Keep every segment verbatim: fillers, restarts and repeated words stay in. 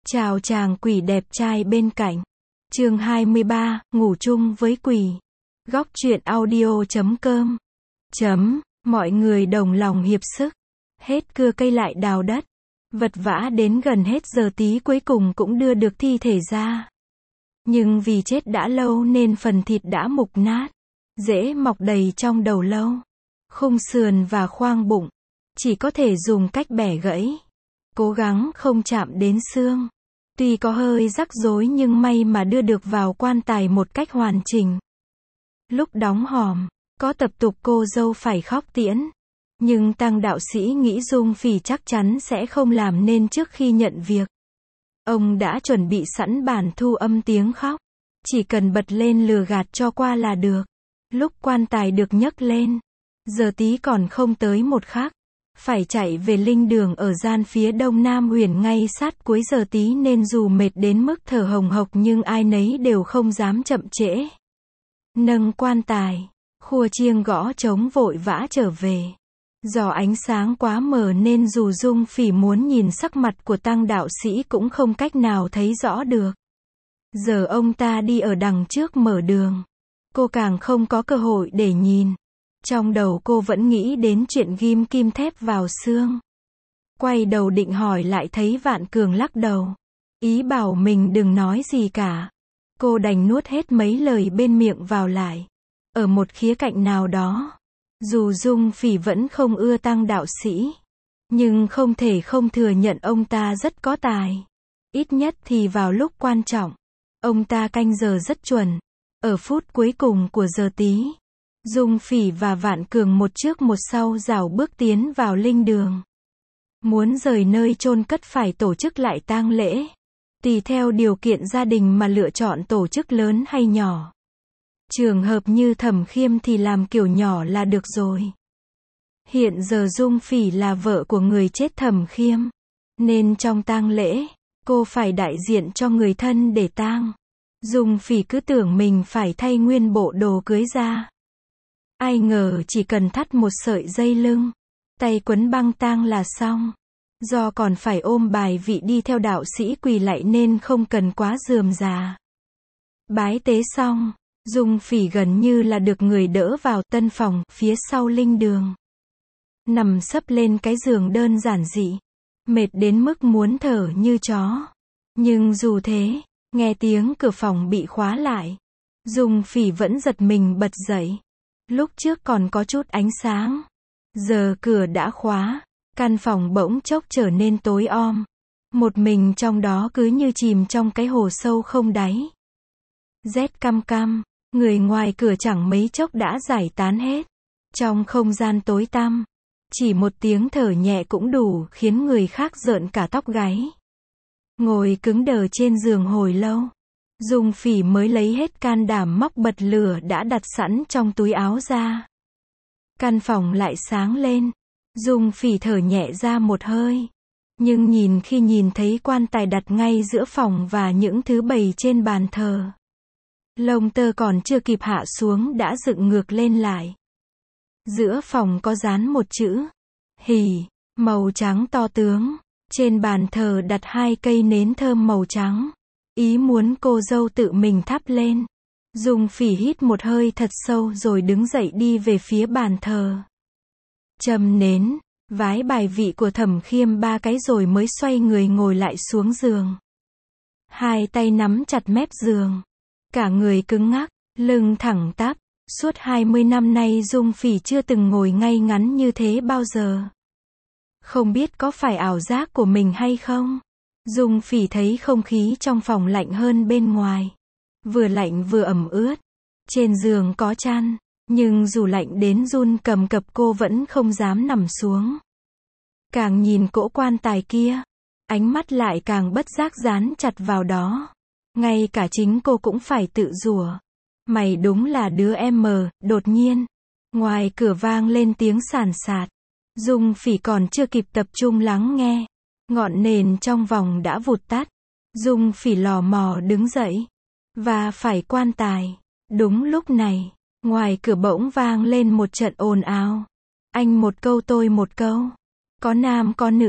Chào chàng quỷ đẹp trai bên cạnh. Chương hai mươi ba, ngủ chung với quỷ. Góc truyện audio chấm com. Chấm, mọi người đồng lòng hiệp sức. Hết cưa cây lại đào đất. Vật vã đến gần hết giờ tí cuối cùng cũng đưa được thi thể ra. Nhưng vì chết đã lâu nên phần thịt đã mục nát. Rễ mọc đầy trong đầu lâu. Khung sườn và khoang bụng. Chỉ có thể dùng cách bẻ gãy. Cố gắng không chạm đến xương. Tuy có hơi rắc rối nhưng may mà đưa được vào quan tài một cách hoàn chỉnh. Lúc đóng hòm, có tập tục cô dâu phải khóc tiễn. Nhưng Tăng đạo sĩ nghĩ Dung Phỉ chắc chắn sẽ không làm nên trước khi nhận việc. Ông đã chuẩn bị sẵn bản thu âm tiếng khóc. Chỉ cần bật lên lừa gạt cho qua là được. Lúc quan tài được nhấc lên, giờ tí còn không tới một khắc. Phải chạy về linh đường ở gian phía đông nam huyền ngay sát cuối giờ tí nên dù mệt đến mức thở hồng hộc nhưng ai nấy đều không dám chậm trễ. Nâng quan tài, khua chiêng gõ trống vội vã trở về. Do ánh sáng quá mờ nên dù Dung Phỉ muốn nhìn sắc mặt của Tăng đạo sĩ cũng không cách nào thấy rõ được. Giờ ông ta đi ở đằng trước mở đường. Cô càng không có cơ hội để nhìn. Trong đầu cô vẫn nghĩ đến chuyện ghim kim thép vào xương. Quay đầu định hỏi lại thấy Vạn Cường lắc đầu. Ý bảo mình đừng nói gì cả. Cô đành nuốt hết mấy lời bên miệng vào lại. Ở một khía cạnh nào đó, dù Dung Phỉ vẫn không ưa Tăng đạo sĩ, nhưng không thể không thừa nhận ông ta rất có tài. Ít nhất thì vào lúc quan trọng, ông ta canh giờ rất chuẩn. Ở phút cuối cùng của giờ tí, Dung Phỉ và Vạn Cường một trước một sau rảo bước tiến vào linh đường. Muốn rời nơi chôn cất phải tổ chức lại tang lễ. Tùy theo điều kiện gia đình mà lựa chọn tổ chức lớn hay nhỏ. Trường hợp như Thẩm Khiêm thì làm kiểu nhỏ là được rồi. Hiện giờ Dung Phỉ là vợ của người chết Thẩm Khiêm. Nên trong tang lễ, cô phải đại diện cho người thân để tang. Dung Phỉ cứ tưởng mình phải thay nguyên bộ đồ cưới ra. Ai ngờ chỉ cần thắt một sợi dây lưng, tay quấn băng tang là xong. Do còn phải ôm bài vị đi theo đạo sĩ quỳ lạy nên không cần quá rườm rà. Bái tế xong, Dung Phỉ gần như là được người đỡ vào tân phòng phía sau linh đường. Nằm sấp lên cái giường đơn giản dị, mệt đến mức muốn thở như chó. Nhưng dù thế, nghe tiếng cửa phòng bị khóa lại, Dung Phỉ vẫn giật mình bật dậy. Lúc trước còn có chút ánh sáng, giờ cửa đã khóa, căn phòng bỗng chốc trở nên tối om. Một mình trong đó cứ như chìm trong cái hồ sâu không đáy. Rét căm căm, người ngoài cửa chẳng mấy chốc đã giải tán hết. Trong không gian tối tăm, chỉ một tiếng thở nhẹ cũng đủ khiến người khác rợn cả tóc gáy. Ngồi cứng đờ trên giường hồi lâu, Dung Phỉ mới lấy hết can đảm móc bật lửa đã đặt sẵn trong túi áo ra. Căn phòng lại sáng lên. Dung Phỉ thở nhẹ ra một hơi. Nhưng nhìn khi nhìn thấy quan tài đặt ngay giữa phòng và những thứ bày trên bàn thờ, lông tơ còn chưa kịp hạ xuống đã dựng ngược lên lại. Giữa phòng có dán một chữ hỉ, màu trắng to tướng. Trên bàn thờ đặt hai cây nến thơm màu trắng. Ý muốn cô dâu tự mình thắp lên. Dung Phỉ hít một hơi thật sâu rồi đứng dậy đi về phía bàn thờ. Châm nến, vái bài vị của Thẩm Khiêm ba cái rồi mới xoay người ngồi lại xuống giường. Hai tay nắm chặt mép giường. Cả người cứng ngắc, lưng thẳng tắp. Suốt hai mươi năm nay Dung Phỉ chưa từng ngồi ngay ngắn như thế bao giờ. Không biết có phải ảo giác của mình hay không? Dung Phỉ thấy không khí trong phòng lạnh hơn bên ngoài. Vừa lạnh vừa ẩm ướt. Trên giường có chăn, nhưng dù lạnh đến run cầm cập cô vẫn không dám nằm xuống. Càng nhìn cỗ quan tài kia, ánh mắt lại càng bất giác dán chặt vào đó. Ngay cả chính cô cũng phải tự rủa. Mày đúng là đứa em mờ. Đột nhiên, ngoài cửa vang lên tiếng sàn sạt. Dung Phỉ còn chưa kịp tập trung lắng nghe. Ngọn nến trong vòng đã vụt tắt. Dung Phỉ lò mò đứng dậy. Và phải quan tài. Đúng lúc này, ngoài cửa bỗng vang lên một trận ồn ào. Anh một câu tôi một câu. Có nam có nữ.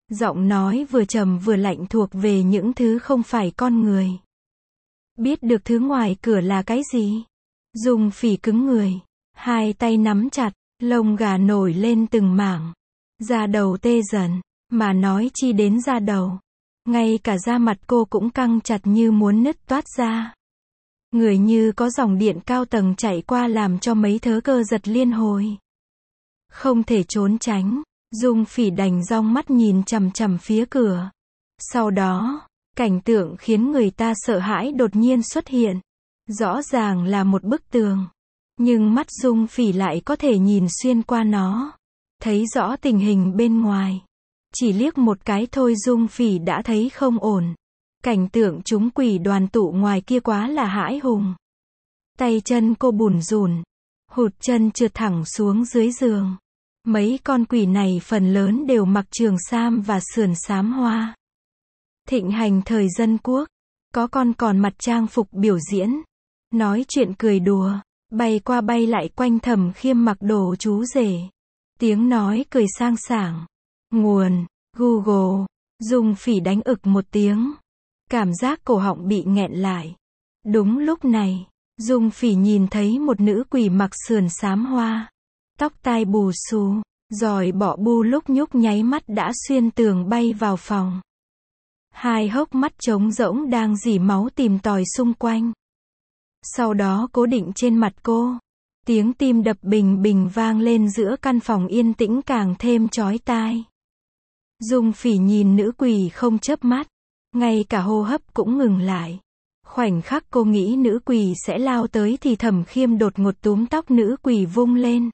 Giọng nói vừa trầm vừa lạnh thuộc về những thứ không phải con người. Biết được thứ ngoài cửa là cái gì? Dung Phỉ cứng người, hai tay nắm chặt, lông gà nổi lên từng mảng. Da đầu tê dần, mà nói chi đến da đầu. Ngay cả da mặt cô cũng căng chặt như muốn nứt toát ra. Người như có dòng điện cao tầng chạy qua làm cho mấy thớ cơ giật liên hồi. Không thể trốn tránh, Dung Phỉ đành dong mắt nhìn chằm chằm phía cửa. Sau đó, cảnh tượng khiến người ta sợ hãi đột nhiên xuất hiện. Rõ ràng là một bức tường. Nhưng mắt Dung Phỉ lại có thể nhìn xuyên qua nó. Thấy rõ tình hình bên ngoài. Chỉ liếc một cái thôi Dung Phỉ đã thấy không ổn. Cảnh tượng chúng quỷ đoàn tụ ngoài kia quá là hãi hùng. Tay chân cô bủn rủn, hụt chân trượt thẳng xuống dưới giường. Mấy con quỷ này phần lớn đều mặc trường sam và sườn xám hoa. Thịnh hành thời dân quốc, có con còn mặc trang phục biểu diễn, nói chuyện cười đùa, bay qua bay lại quanh Thẩm Khiêm mặc đồ chú rể. Tiếng nói cười sang sảng. Nguồn, Google. Dung Phỉ đánh ực một tiếng. Cảm giác cổ họng bị nghẹn lại. Đúng lúc này, Dung Phỉ nhìn thấy một nữ quỷ mặc sườn xám hoa. Tóc tai bù xù, giòi bọ bu lúc nhúc nháy mắt đã xuyên tường bay vào phòng. Hai hốc mắt trống rỗng đang rỉ máu tìm tòi xung quanh. Sau đó cố định trên mặt cô. Tiếng tim đập bình bình vang lên giữa căn phòng yên tĩnh càng thêm chói tai. Dung Phỉ nhìn nữ quỷ không chớp mắt. Ngay cả hô hấp cũng ngừng lại. Khoảnh khắc cô nghĩ nữ quỷ sẽ lao tới thì Thẩm Khiêm đột ngột túm tóc nữ quỷ vung lên.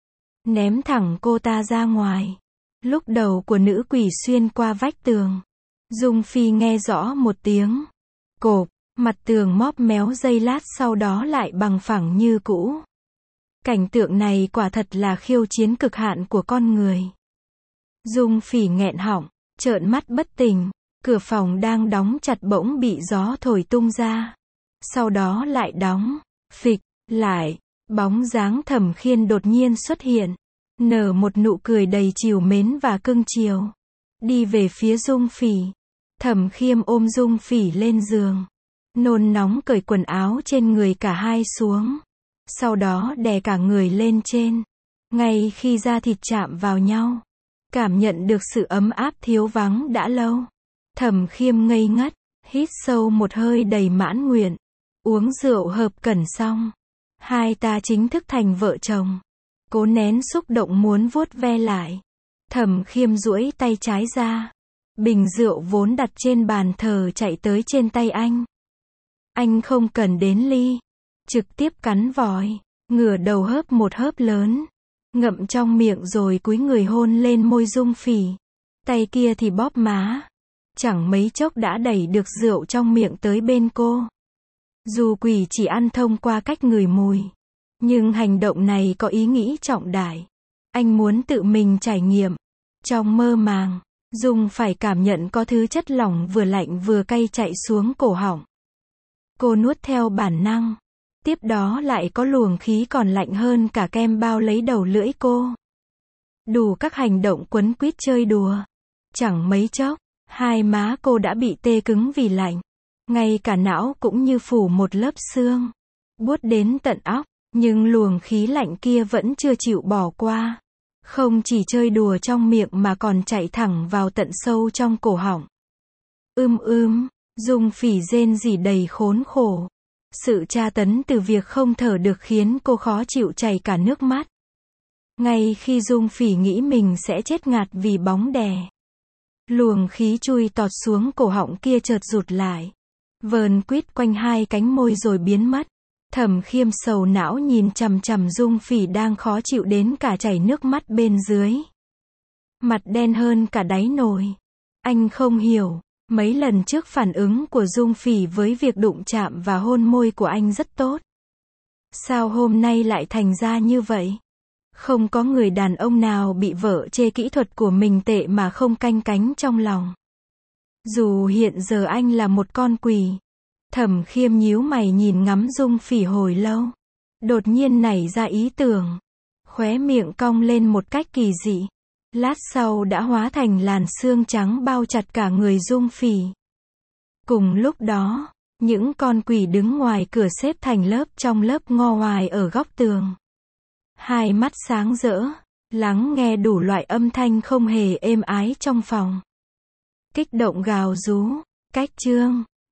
Ném thẳng cô ta ra ngoài. Lúc đầu của nữ quỷ xuyên qua vách tường. Dung Phi nghe rõ một tiếng. Cộp, mặt tường móp méo giây lát sau đó lại bằng phẳng như cũ. Cảnh tượng này quả thật là khiêu chiến cực hạn của con người. Dung Phỉ nghẹn họng, trợn mắt bất tỉnh. Cửa phòng đang đóng chặt bỗng bị gió thổi tung ra. Sau đó lại đóng, phịch, lại. Bóng dáng Thẩm Khiên đột nhiên xuất hiện. Nở một nụ cười đầy trìu mến và cưng chiều. Đi về phía Dung Phỉ. Thẩm Khiêm ôm Dung Phỉ lên giường. Nôn nóng cởi quần áo trên người cả hai xuống. Sau đó đè cả người lên trên. Ngay khi da thịt chạm vào nhau. Cảm nhận được sự ấm áp thiếu vắng đã lâu. Thẩm Khiêm ngây ngất, hít sâu một hơi đầy mãn nguyện. Uống rượu hợp cẩn xong. Hai ta chính thức thành vợ chồng. Cố nén xúc động muốn vuốt ve lại. Thẩm Khiêm duỗi tay trái ra. Bình rượu vốn đặt trên bàn thờ chạy tới trên tay anh. Anh không cần đến ly. Trực tiếp cắn vòi. Ngửa đầu hớp một hớp lớn. Ngậm trong miệng rồi cúi người hôn lên môi Dung Phỉ. Tay kia thì bóp má. Chẳng mấy chốc đã đẩy được rượu trong miệng tới bên cô. Dù quỷ chỉ ăn thông qua cách ngửi mùi. Nhưng hành động này có ý nghĩ trọng đại. Anh muốn tự mình trải nghiệm. Trong mơ màng, Dung phải cảm nhận có thứ chất lỏng vừa lạnh vừa cay chạy xuống cổ họng. Cô nuốt theo bản năng. Tiếp đó lại có luồng khí còn lạnh hơn cả kem bao lấy đầu lưỡi cô. Đủ các hành động quấn quýt chơi đùa. Chẳng mấy chốc, hai má cô đã bị tê cứng vì lạnh. Ngay cả não cũng như phủ một lớp xương. Buốt đến tận óc. Nhưng luồng khí lạnh kia vẫn chưa chịu bỏ qua. Không chỉ chơi đùa trong miệng mà còn chạy thẳng vào tận sâu trong cổ họng. Ưm ưm, Dung Phỉ rên rỉ đầy khốn khổ. Sự tra tấn từ việc không thở được khiến cô khó chịu chảy cả nước mắt. Ngay khi Dung Phỉ nghĩ mình sẽ chết ngạt vì bóng đè. Luồng khí chui tọt xuống cổ họng kia chợt rụt lại. Vờn quýt quanh hai cánh môi rồi biến mất. Thẩm Khiêm sầu não nhìn chằm chằm Dung Phỉ đang khó chịu đến cả chảy nước mắt bên dưới. Mặt đen hơn cả đáy nồi. Anh không hiểu, mấy lần trước phản ứng của Dung Phỉ với việc đụng chạm và hôn môi của anh rất tốt. Sao hôm nay lại thành ra như vậy? Không có người đàn ông nào bị vợ chê kỹ thuật của mình tệ mà không canh cánh trong lòng. Dù hiện giờ anh là một con quỷ. Thẩm Khiêm nhíu mày nhìn ngắm Dung Phỉ hồi lâu. Đột nhiên nảy ra ý tưởng. Khóe miệng cong lên một cách kỳ dị. lát sau đã hóa thành làn sương trắng bao chặt cả người Dung Phỉ. Cùng lúc đó, những con quỷ đứng ngoài cửa xếp thành lớp trong lớp ngo hoài ở góc tường. Hai mắt sáng rỡ, lắng nghe đủ loại âm thanh không hề êm ái trong phòng. Kích động gào rú, cách chương.